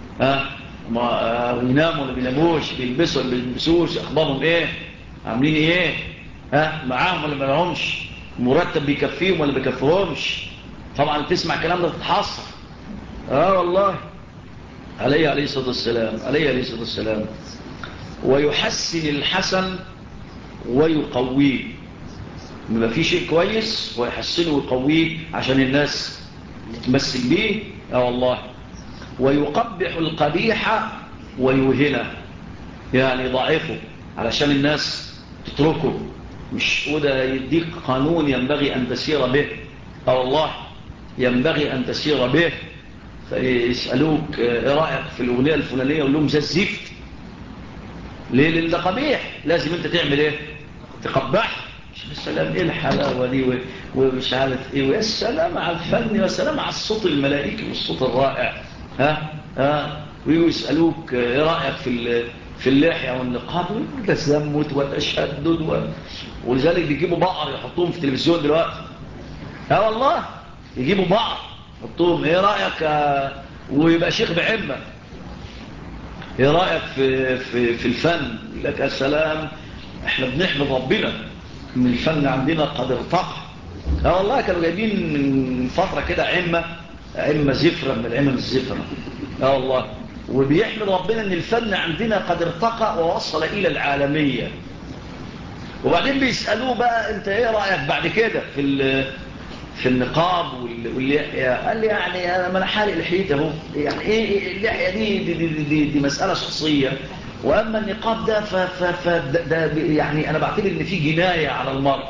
A: بيناموا ولا بيناموش، بيلبسوا ولا بيلبسوش، أخبارهم ايه، عاملين ايه، معاهم ولا معاهمش، مرتب بيكفيهم ولا بيكفيهمش. طبعا تسمع كلام ده تتحصر. والله عليه الصلاة والسلام. ويحسن الحسن ويقويه، ما في شيء كويس ويحسنه ويقويه عشان الناس تتمسك به. والله ويقبح القبيح ويوهنه، يعني ضعيفه علشان الناس تتركه، مش وده يديك قانون ينبغي أن تسير به. والله ينبغي أن تسير به. فيسألوك ايه رأيك في الأغنية الفلانية، يقول لهم زي الزفت. ليه؟ لأن ده قبيح، لازم انت تعمل ايه، تقبح. السلام ايه الحلاوة دي ومش عارف ايه، ويا السلام على الفن، ويا سلام على الصوت الملائكي والصوت الرائع. ويجوا يسألوك ايه رأيك في اللحية والنقاب، والتزمت والتشدد ولذلك بيجيبوا بقر يحطوهم في التلفزيون دلوقتي. والله يجيبوا بقر يحطوهم، ايه رأيك ويبقى شيخ بعمة، ايه رأيك في الفن، يقول لك السلام احنا بنحمد ربنا ان الفن عندنا قد ارتقى والله كانوا جايبين من فترة كده عمة زفرة من العمم الزفرة. والله. وبيحمد ربنا ان الفن عندنا قد ارتقى ووصل الى العالمية. وبعدين بيسألوه بقى انت ايه رأيك بعد كده في النقاب واللحية؟ قال لي يعني انا حالق لحيته اهو، يعني ايه اللحية دي مسألة شخصية، واما النقاب ده ده يعني انا بعتبر ان في جناية على المرأة.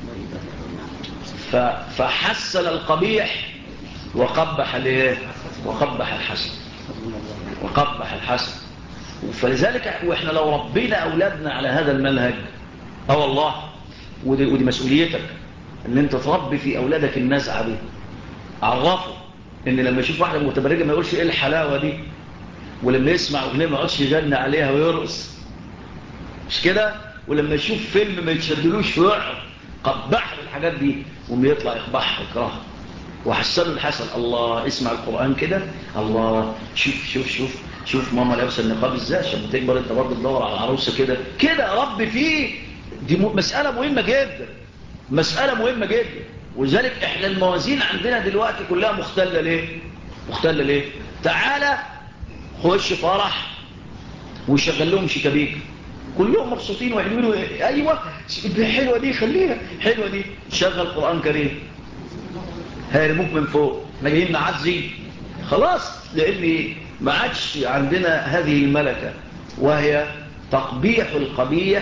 A: فحسن القبيح وقبح الايه؟ وقبح الحسن. وقبح الحسن. فلذلك واحنا لو ربينا اولادنا على هذا المنهج، والله ودي مسؤوليتك ان انت تربي في اولادك النزعه دي. عرفه ان لما يشوف واحده متبرجه ما يقولش ايه الحلاوه دي، ولما يسمع اغنيه ما يقعدش يغني عليها ويرقص، مش كده؟ ولما يشوف فيلم ما يتشدلوش ويقعد قبح الحاجات دي، وما يطلع يقبحها ويكرهها. وحسنوا الحسن، الله اسمع القرآن كده، الله شوف ماما لابسه النقاب ازاي، عشان تكبر انت برضه تدور على عروسه كده رب فيه. دي مسألة مهمة جدا، مسألة مهمة جدا. ولذلك احنا الموازين عندنا دلوقتي كلها مختلة ليه؟ تعالى خش فرح ويشغل لهم شيكابيك، كلهم مبسوطين وحلوين ايوه حلوه دي، خليها حلوه دي، شغل قرآن كريم هيرموك من فوق. احنا جايين نعزي خلاص، لان ما عادش عندنا هذه الملكة، وهي تقبيح القبيح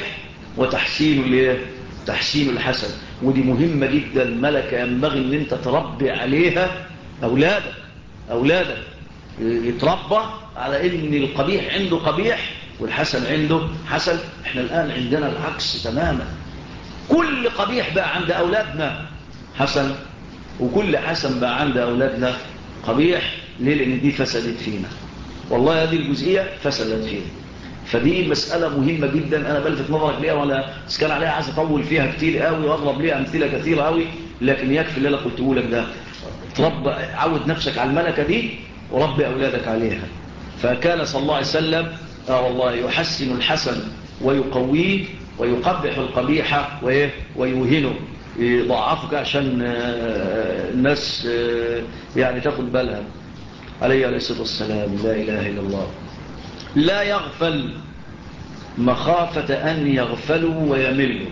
A: تحسين الحسن. ودي مهمة جدا، ملكة ينبغي ان انت تربي عليها اولادك يتربى على ان القبيح عنده قبيح والحسن عنده حسن. احنا الان عندنا العكس تماما، كل قبيح بقى عند اولادنا حسن، وكل حسن بقى عند أولادنا قبيح. ليه؟ لأن دي فسدت فينا، والله هذه الجزئية فسدت فينا. فدي مسألة مهمة جدا، أنا بلفت نظرك ليها، وأنا كان عليها عايز أطول فيها كتير قوي وأضرب ليها أمثلة كثيرة قوي، لكن يكفي اللي أنا قلته لك ده. عود نفسك على الملكة دي وربي أولادك عليها. فكان صلى الله عليه وسلم والله يحسن الحسن ويقويه، ويقبح القبيح ويوهنه، يضعفك عشان الناس يعني تاخد بالها. عليه الصلاة والسلام لا إله إلا الله. لا يغفل مخافة أن يغفلوا ويملوا.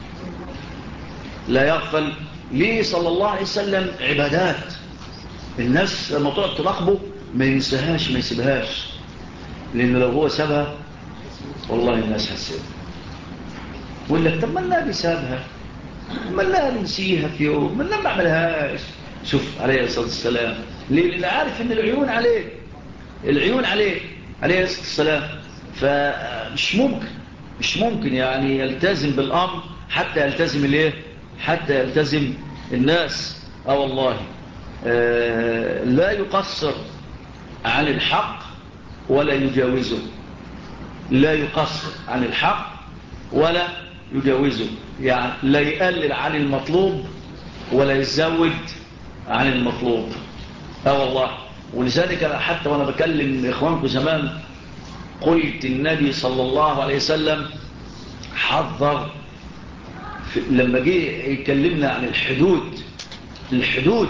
A: لا يغفل ليه صلى الله عليه وسلم؟ عبادات الناس لما تقعد تراقبه ما ينساهاش ما يسيبهاش، لأنه لو هو سابها والله الناس هتسيبها. ويقول لك طب ما النبي سابها، ما لا ننسيها في يوم، ما لا ما عملهاش. شوف عليه الصلاة والسلام ليه؟ لأنه عارف ان العيون عليه عليه الصلاة والسلام. فمش ممكن يعني يلتزم بالأمر حتى يلتزم حتى يلتزم الناس. والله لا يقصر عن الحق ولا يجاوزه، لا يقصر عن الحق ولا يجاوزه، يعني لا يقلل عن المطلوب ولا يزود عن المطلوب. والله. ولذلك أنا حتى وأنا بكلم إخوانكم زمان قلت النبي صلى الله عليه وسلم حذر لما جه يكلمنا عن الحدود.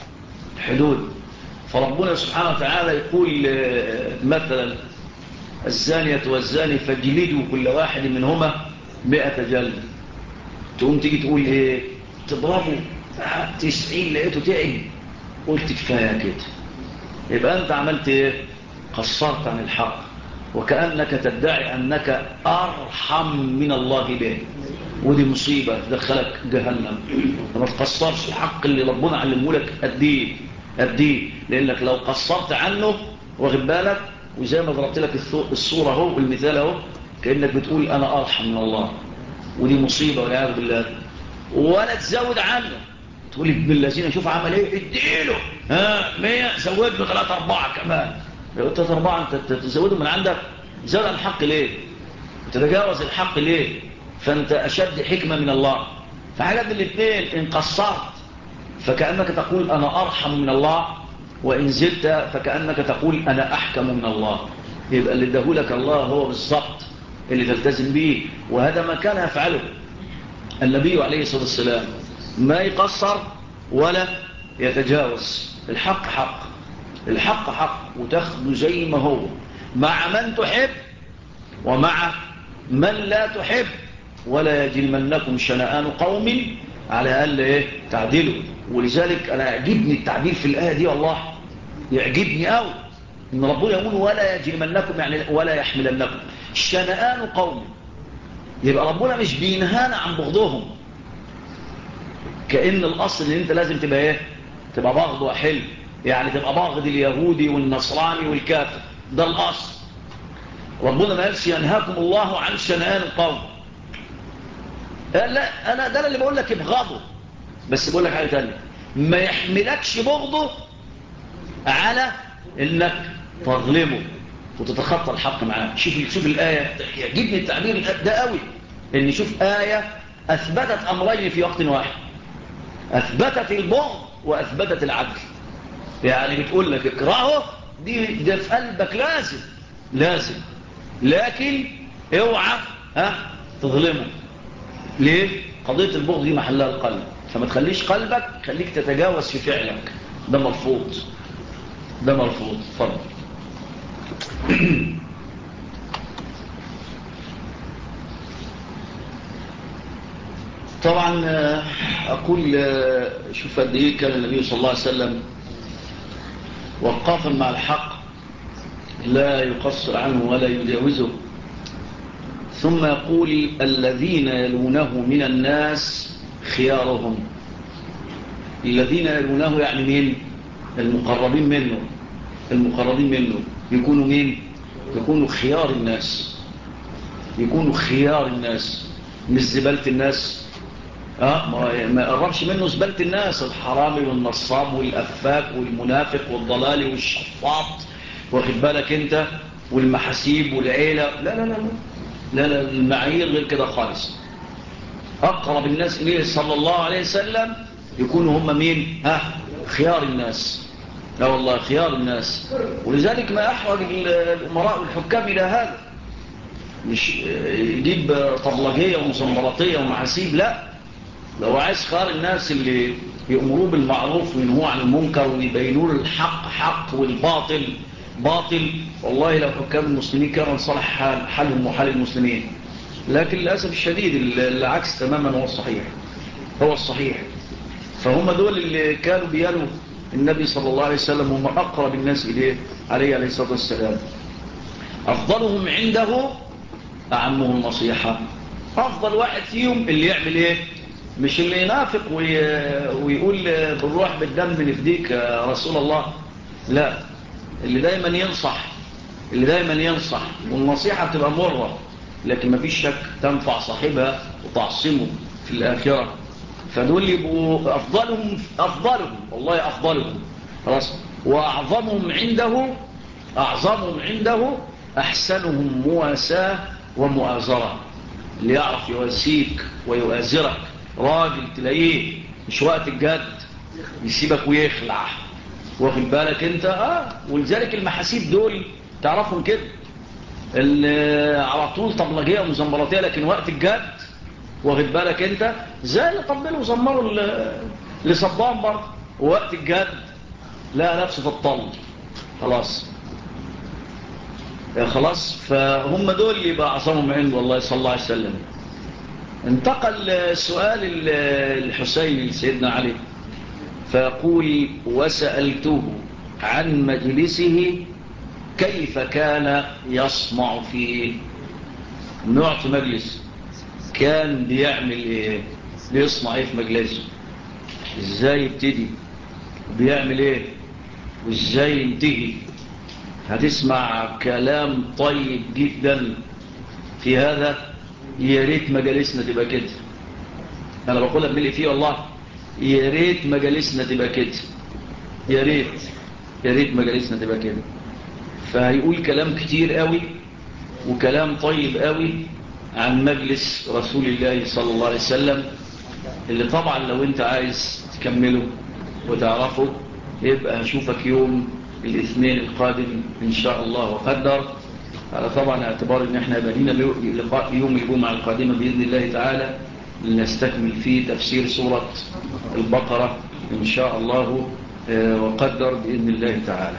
A: فربنا سبحانه وتعالى يقول مثلا الزانية والزاني فاجلدوا كل واحد منهما 100 جلد. تقوم تيجي تقول ايه؟ تضربه 90 لقيته تعب، قلت كفاية كده. يبقى انت عملت ايه؟ قصرت عن الحق، وكأنك تدعي أنك أرحم من الله به، ودي مصيبة تدخلك جهنم. ما تقصرش الحق اللي ربنا علمه لك أديه، لأنك لو قصرت عنه واخد بالك، وزي ما ضربت لك الصورة اهو والمثال اهو، كأنك بتقول أنا أرحم من الله، ودي مصيبة والعياذ بالله. ولا تزود عنه، تقول ابن الذين شوف عمل ايه اديله 100 زود له 3 4 كمان. 3 4 انت تزوده من عندك، زود عن الحق ليه؟ تتجاوز الحق ليه؟ فانت اشد حكمة من الله. فحاجات الاثنين، ان قصرت فكأنك تقول انا ارحم من الله، وان زلت فكأنك تقول انا احكم من الله. يبقى اللي اداهولك الله هو بالضبط اللي تلتزم به. وهذا ما كان يفعله النبي عليه الصلاة والسلام. ما يقصر ولا يتجاوز. الحق حق، الحق حق، وتاخده زي ما هو، مع من تحب ومع من لا تحب. ولا يجرمنكم شنآن قوم على أقل إيه تعدلوا. ولذلك أنا يعجبني التعبير في الآية دي، والله يعجبني قوي، إن ربنا يقول ولا يجرمنكم، يعني ولا يحملنكم شنآن قوم. يبقى ربنا مش بينهانا عن بغضهم، كأن الأصل اللي انت لازم تبقى ايه، تبقى باغض وحل، يعني تبقى باغض اليهودي والنصراني والكافر، ده الأصل. ربنا ما قالش ينهاكم الله عن شنآن القوم. لا، أنا ده اللي بقول لك ابغضه، بس بقول لك حاجة تانية، ما يحملكش بغضه على انك تظلمه وتتخطى الحق معاه. شوف الآية، يعجبني التعبير ده قوي، ان شوف آية أثبتت أمرين في وقت واحد، أثبتت البغض وأثبتت العدل. يعني بتقول لك اكرهه، ده في قلبك لازم، لكن اوعى تظلمه. ليه؟ قضية البغض دي محلها القلب، فما تخليش قلبك خليك تتجاوز في فعلك، ده مرفوض، ده مرفوض. فضل. طبعا أقول شوف قد إيه كان النبي صلى الله عليه وسلم وقافا مع الحق، لا يقصر عنه ولا يجاوزه. ثم يقول الذين يلونه من الناس خيارهم. الذين يلونه يعني مين؟ المقربين منه، المقربين منه يكونوا مين؟ يكونوا خيار الناس، يكونوا خيار الناس، مش زبالة الناس. ما يقربش منه زبالة الناس، الحرامي والنصاب والأفاك والمنافق والضلالي والشفاط، واخد بالك انت، والمحاسيب والعيلة. لا لا لا لا لا, لا، المعايير غير كده خالص. أقرب الناس إليه صلى الله عليه وسلم يكونوا هم مين؟ خيار الناس. لا والله خيار الناس. ولذلك ما أحرج الأمراء والحكام إلى هذا، مش يجيب طبلجية ومزمراتية ومحاسيب، لا. لو عايز خيار الناس اللي يأمروا بالمعروف وينهوا عن المنكر ويبينوا الحق حق والباطل باطل، والله لو حكام المسلمين كانوا صالح حالهم وحال المسلمين. لكن للأسف الشديد العكس تماما هو الصحيح، هو الصحيح. فهم دول اللي كانوا بيانوا النبي صلى الله عليه وسلم، هم أقرب الناس إليه عليه الصلاة والسلام. أفضلهم عنده أعمهم نصيحة. أفضل واحد فيهم اللي يعمل إيه؟ مش اللي ينافق ويقول بالروح بالدم نفديك يا رسول الله، لا. اللي دايما ينصح، اللي دايما ينصح، والنصيحة تبقى مرة لكن ما فيش شك تنفع صاحبها وتعصمه في الآخرة. فدول يبقوا أفضلهم والله أفضلهم خلاص. وأعظمهم عنده، أعظمهم عنده أحسنهم مواساة ومؤازرة. اللي يعرف يواسيك ويؤازرك، راجل تلاقيه مش وقت الجد يسيبك ويخلع، واخد بالك انت. ولذلك المحاسيب دول تعرفهم كده، اللي على طول طبلجيه ومزمراتيه، لكن وقت الجد واخد بالك انت زي اللي طبلوا وزمروا لصبان برضه، ووقت الجد لا نفسه في الطل خلاص. خلاص. فهم دول اللي يبقى عصامهم عنده الله صلى الله عليه وسلم. انتقل سؤال الحسين لسيدنا علي، فيقول وسألته عن مجلسه كيف كان يصنع فيه. نوع مجلس كان بيعمل ايه، بيصنع ايه في مجلسه، ازاي يبتدي، بيعمل ايه، وازاي ينتهي. هتسمع كلام طيب جدا في هذا. يا ريت مجالسنا تبقى كده، انا بقولها بملي فيه والله، يا ريت مجالسنا تبقى كده، يا ريت، يا ريت مجالسنا تبقى كده. فهيقول كلام كتير قوي وكلام طيب قوي عن مجلس رسول الله صلى الله عليه وسلم، اللي طبعا لو انت عايز تكمله وتعرفه يبقى هشوفك يوم الاثنين القادم ان شاء الله وقدر. طبعا اعتبار ان احنا بنينا لقاء يوم الجمعة القادمة بإذن الله تعالى، لنستكمل فيه تفسير سورة البقرة إن شاء الله وقدر بإذن الله تعالى.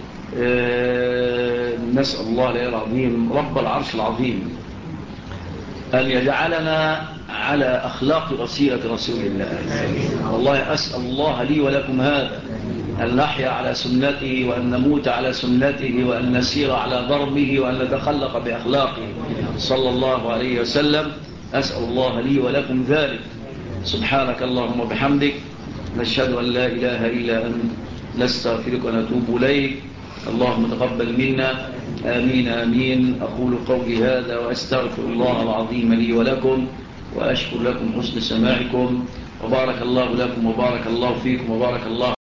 A: نسأل الله العظيم رب العرش العظيم أن يجعلنا على أخلاق وسيرة رسول الله. والله أسأل الله لي ولكم هذا، أن نحيا على سنته، وأن نموت على سنته، وأن نسير على ضربه، وأن نتخلق بأخلاقه صلى الله عليه وسلم. أسأل الله لي ولكم ذلك. سبحانك اللهم وبحمدك، نشهد أن لا إله إلا أنت، نستغفرك ونتوب إليك. اللهم تقبل منا، آمين آمين. أقول قولي هذا وأستغفر الله العظيم لي ولكم، وأشكر لكم حسن سماعكم، وبارك الله لكم وبارك الله فيكم وبارك الله